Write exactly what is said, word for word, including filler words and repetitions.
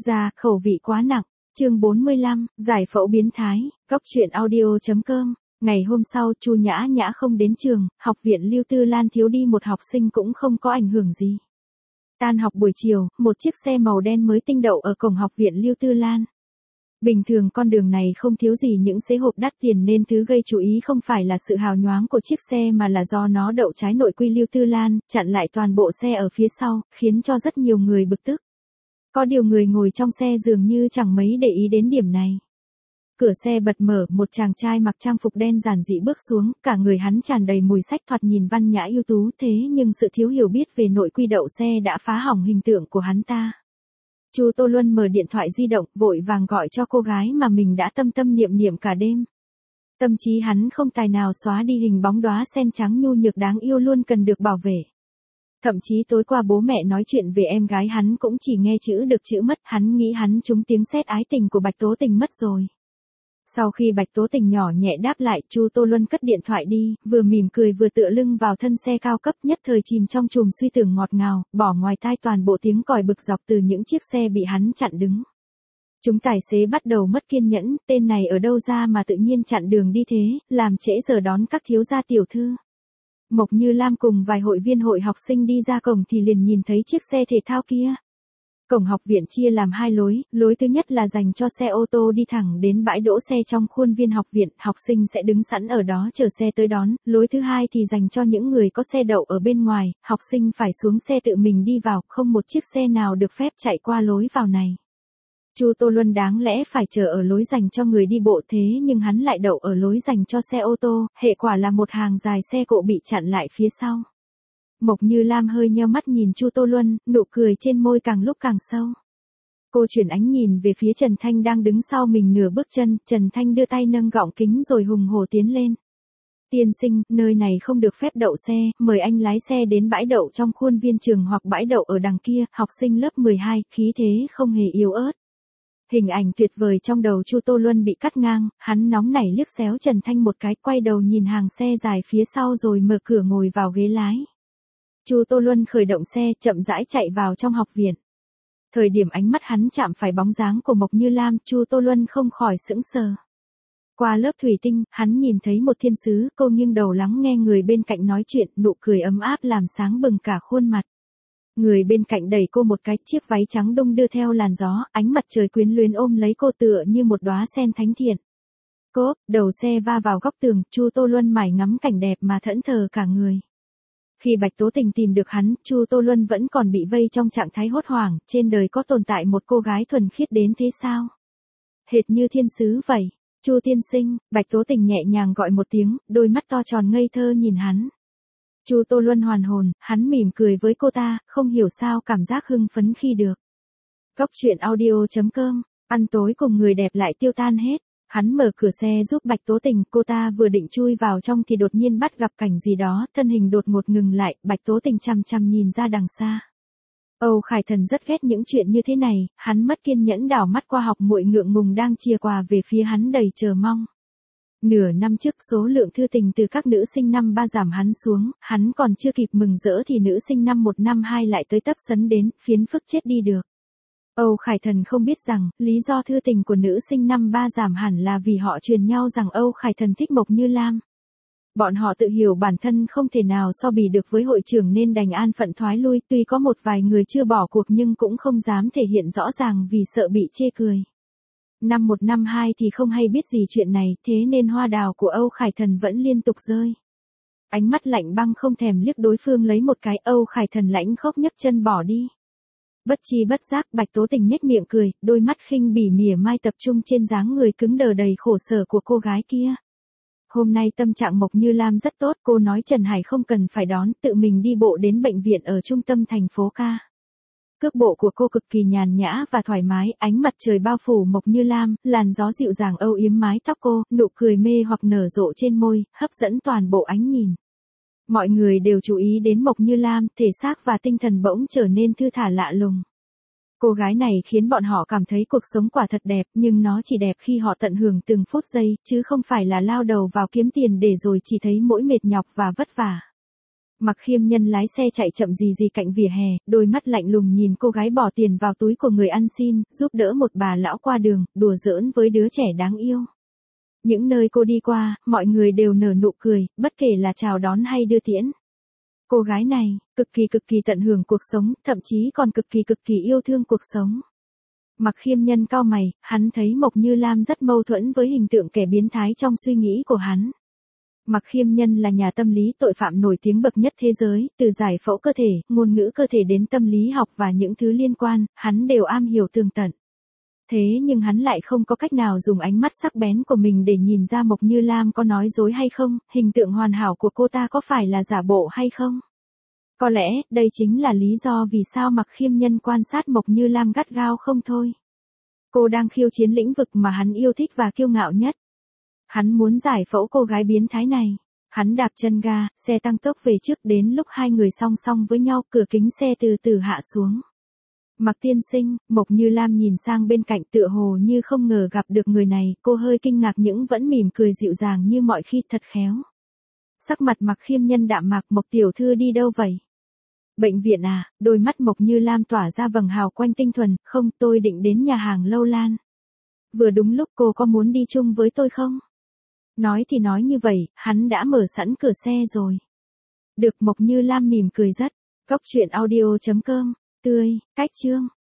Ra, khẩu vị quá nặng. Chương bốn mươi lăm, giải phẫu biến thái, Cóc truyện audio chấm com. Ngày hôm sau, Chu Nhã Nhã không đến trường, học viện Lưu Tư Lan thiếu đi một học sinh cũng không có ảnh hưởng gì. Tan học buổi chiều, một chiếc xe màu đen mới tinh đậu ở cổng học viện Lưu Tư Lan. Bình thường con đường này không thiếu gì những xế hộp đắt tiền nên thứ gây chú ý không phải là sự hào nhoáng của chiếc xe mà là do nó đậu trái nội quy Lưu Tư Lan, chặn lại toàn bộ xe ở phía sau, khiến cho rất nhiều người bực tức. Có điều người ngồi trong xe dường như chẳng mấy để ý đến điểm này. Cửa xe bật mở, một chàng trai mặc trang phục đen giản dị bước xuống, cả người hắn tràn đầy mùi sách thoạt nhìn văn nhã ưu tú, thế nhưng sự thiếu hiểu biết về nội quy đậu xe đã phá hỏng hình tượng của hắn ta. Chu Tô Luân mở điện thoại di động, vội vàng gọi cho cô gái mà mình đã tâm tâm niệm niệm cả đêm. Tâm trí hắn không tài nào xóa đi hình bóng đóa sen trắng nhu nhược đáng yêu luôn cần được bảo vệ. Thậm chí tối qua bố mẹ nói chuyện về em gái hắn cũng chỉ nghe chữ được chữ mất, hắn nghĩ hắn trúng tiếng sét ái tình của Bạch Tố Tình mất rồi. Sau khi Bạch Tố Tình nhỏ nhẹ đáp lại, Chu Tô Luân cất điện thoại đi, vừa mỉm cười vừa tựa lưng vào thân xe cao cấp, nhất thời chìm trong chùm suy tưởng ngọt ngào, bỏ ngoài tai toàn bộ tiếng còi bực dọc từ những chiếc xe bị hắn chặn đứng. Chúng tài xế bắt đầu mất kiên nhẫn, tên này ở đâu ra mà tự nhiên chặn đường đi thế, làm trễ giờ đón các thiếu gia tiểu thư. Mộc Như Lam cùng vài hội viên hội học sinh đi ra cổng thì liền nhìn thấy chiếc xe thể thao kia. Cổng học viện chia làm hai lối, lối thứ nhất là dành cho xe ô tô đi thẳng đến bãi đỗ xe trong khuôn viên học viện, học sinh sẽ đứng sẵn ở đó chờ xe tới đón, lối thứ hai thì dành cho những người có xe đậu ở bên ngoài, học sinh phải xuống xe tự mình đi vào, không một chiếc xe nào được phép chạy qua lối vào này. Chu Tô Luân đáng lẽ phải chờ ở lối dành cho người đi bộ thế nhưng hắn lại đậu ở lối dành cho xe ô tô, hệ quả là một hàng dài xe cộ bị chặn lại phía sau. Mộc Như Lam hơi nheo mắt nhìn Chu Tô Luân, nụ cười trên môi càng lúc càng sâu. Cô chuyển ánh nhìn về phía Trần Thanh đang đứng sau mình nửa bước chân, Trần Thanh đưa tay nâng gọng kính rồi hùng hổ tiến lên. Tiên sinh, nơi này không được phép đậu xe, mời anh lái xe đến bãi đậu trong khuôn viên trường hoặc bãi đậu ở đằng kia, học sinh lớp mười hai, khí thế không hề yếu ớt. Hình ảnh tuyệt vời trong đầu Chu Tô Luân bị cắt ngang, hắn nóng nảy liếc xéo Trần Thanh một cái, quay đầu nhìn hàng xe dài phía sau rồi mở cửa ngồi vào ghế lái. Chu Tô Luân khởi động xe, chậm rãi chạy vào trong học viện. Thời điểm ánh mắt hắn chạm phải bóng dáng của Mộc Như Lam, Chu Tô Luân không khỏi sững sờ. Qua lớp thủy tinh, hắn nhìn thấy một thiên sứ, cô nghiêng đầu lắng nghe người bên cạnh nói chuyện, nụ cười ấm áp làm sáng bừng cả khuôn mặt. Người bên cạnh đẩy cô một cái, chiếc váy trắng đung đưa theo làn gió, ánh mặt trời quyến luyến ôm lấy cô tựa như một đóa sen thánh thiện. Cốp, đầu xe va vào góc tường, Chu Tô Luân mải ngắm cảnh đẹp mà thẫn thờ cả người. Khi Bạch Tố Tình tìm được hắn, Chu Tô Luân vẫn còn bị vây trong trạng thái hốt hoảng, trên đời có tồn tại một cô gái thuần khiết đến thế sao? Hệt như thiên sứ vậy. Chu tiên sinh, Bạch Tố Tình nhẹ nhàng gọi một tiếng, đôi mắt to tròn ngây thơ nhìn hắn. Chu Tô Luân hoàn hồn, hắn mỉm cười với cô ta, không hiểu sao cảm giác hưng phấn khi được. Cóc truyện audio chấm com, ăn tối cùng người đẹp lại tiêu tan hết. Hắn mở cửa xe giúp Bạch Tố Tình, cô ta vừa định chui vào trong thì đột nhiên bắt gặp cảnh gì đó, thân hình đột ngột ngừng lại, Bạch Tố Tình chằm chằm nhìn ra đằng xa. Âu Khải Thần rất ghét những chuyện như thế này, hắn mất kiên nhẫn đảo mắt qua học muội ngượng ngùng đang chia quà về phía hắn đầy chờ mong. Nửa năm trước số lượng thư tình từ các nữ sinh năm ba giảm hắn xuống, hắn còn chưa kịp mừng rỡ thì nữ sinh năm một năm hai lại tới tấp sấn đến, phiến phức chết đi được. Âu Khải Thần không biết rằng, lý do thư tình của nữ sinh năm ba giảm hẳn là vì họ truyền nhau rằng Âu Khải Thần thích Mộc Như Lam. Bọn họ tự hiểu bản thân không thể nào so bì được với hội trưởng nên đành an phận thoái lui, tuy có một vài người chưa bỏ cuộc nhưng cũng không dám thể hiện rõ ràng vì sợ bị chê cười. Năm một năm hai thì không hay biết gì chuyện này, thế nên hoa đào của Âu Khải Thần vẫn liên tục rơi. Ánh mắt lạnh băng không thèm liếc đối phương lấy một cái, Âu Khải Thần lãnh khốc nhấc chân bỏ đi. Bất chi bất giác, Bạch Tố Tình nhếch miệng cười, đôi mắt khinh bỉ mỉa mai tập trung trên dáng người cứng đờ đầy khổ sở của cô gái kia. Hôm nay tâm trạng Mộc Như Lam rất tốt, cô nói Trần Hải không cần phải đón, tự mình đi bộ đến bệnh viện ở trung tâm thành phố ca. Cước bộ của cô cực kỳ nhàn nhã và thoải mái, ánh mặt trời bao phủ Mộc Như Lam, làn gió dịu dàng âu yếm mái tóc cô, nụ cười mê hoặc nở rộ trên môi, hấp dẫn toàn bộ ánh nhìn. Mọi người đều chú ý đến Mộc Như Lam, thể xác và tinh thần bỗng trở nên thư thả lạ lùng. Cô gái này khiến bọn họ cảm thấy cuộc sống quả thật đẹp, nhưng nó chỉ đẹp khi họ tận hưởng từng phút giây, chứ không phải là lao đầu vào kiếm tiền để rồi chỉ thấy mỗi mệt nhọc và vất vả. Mặc Khiêm Nhân lái xe chạy chậm rì rì cạnh vỉa hè, đôi mắt lạnh lùng nhìn cô gái bỏ tiền vào túi của người ăn xin, giúp đỡ một bà lão qua đường, đùa giỡn với đứa trẻ đáng yêu. Những nơi cô đi qua, mọi người đều nở nụ cười, bất kể là chào đón hay đưa tiễn. Cô gái này, cực kỳ cực kỳ tận hưởng cuộc sống, thậm chí còn cực kỳ cực kỳ yêu thương cuộc sống. Mặc Khiêm Nhân cau mày, hắn thấy Mộc Như Lam rất mâu thuẫn với hình tượng kẻ biến thái trong suy nghĩ của hắn. Mặc Khiêm Nhân là nhà tâm lý tội phạm nổi tiếng bậc nhất thế giới, từ giải phẫu cơ thể, ngôn ngữ cơ thể đến tâm lý học và những thứ liên quan, hắn đều am hiểu tường tận. Thế nhưng hắn lại không có cách nào dùng ánh mắt sắc bén của mình để nhìn ra Mộc Như Lam có nói dối hay không, hình tượng hoàn hảo của cô ta có phải là giả bộ hay không. Có lẽ, đây chính là lý do vì sao Mặc Khiêm Nhân quan sát Mộc Như Lam gắt gao không thôi. Cô đang khiêu chiến lĩnh vực mà hắn yêu thích và kiêu ngạo nhất. Hắn muốn giải phẫu cô gái biến thái này. Hắn đạp chân ga, xe tăng tốc về trước, đến lúc hai người song song với nhau, cửa kính xe từ từ hạ xuống. Mặc tiên sinh, Mộc Như Lam nhìn sang bên cạnh tựa hồ như không ngờ gặp được người này, cô hơi kinh ngạc nhưng vẫn mỉm cười dịu dàng như mọi khi, thật khéo. Sắc mặt Mặc Khiêm Nhân đạm mạc, Mộc tiểu thư đi đâu vậy? Bệnh viện à? Đôi mắt Mộc Như Lam tỏa ra vầng hào quanh tinh thuần, không, tôi định đến nhà hàng Lâu Lan. Vừa đúng lúc, cô có muốn đi chung với tôi không? Nói thì nói như vậy, hắn đã mở sẵn cửa xe rồi. Được, Mộc Như Lam mỉm cười rất. Cốc truyện audio chấm com, tươi, cách chương.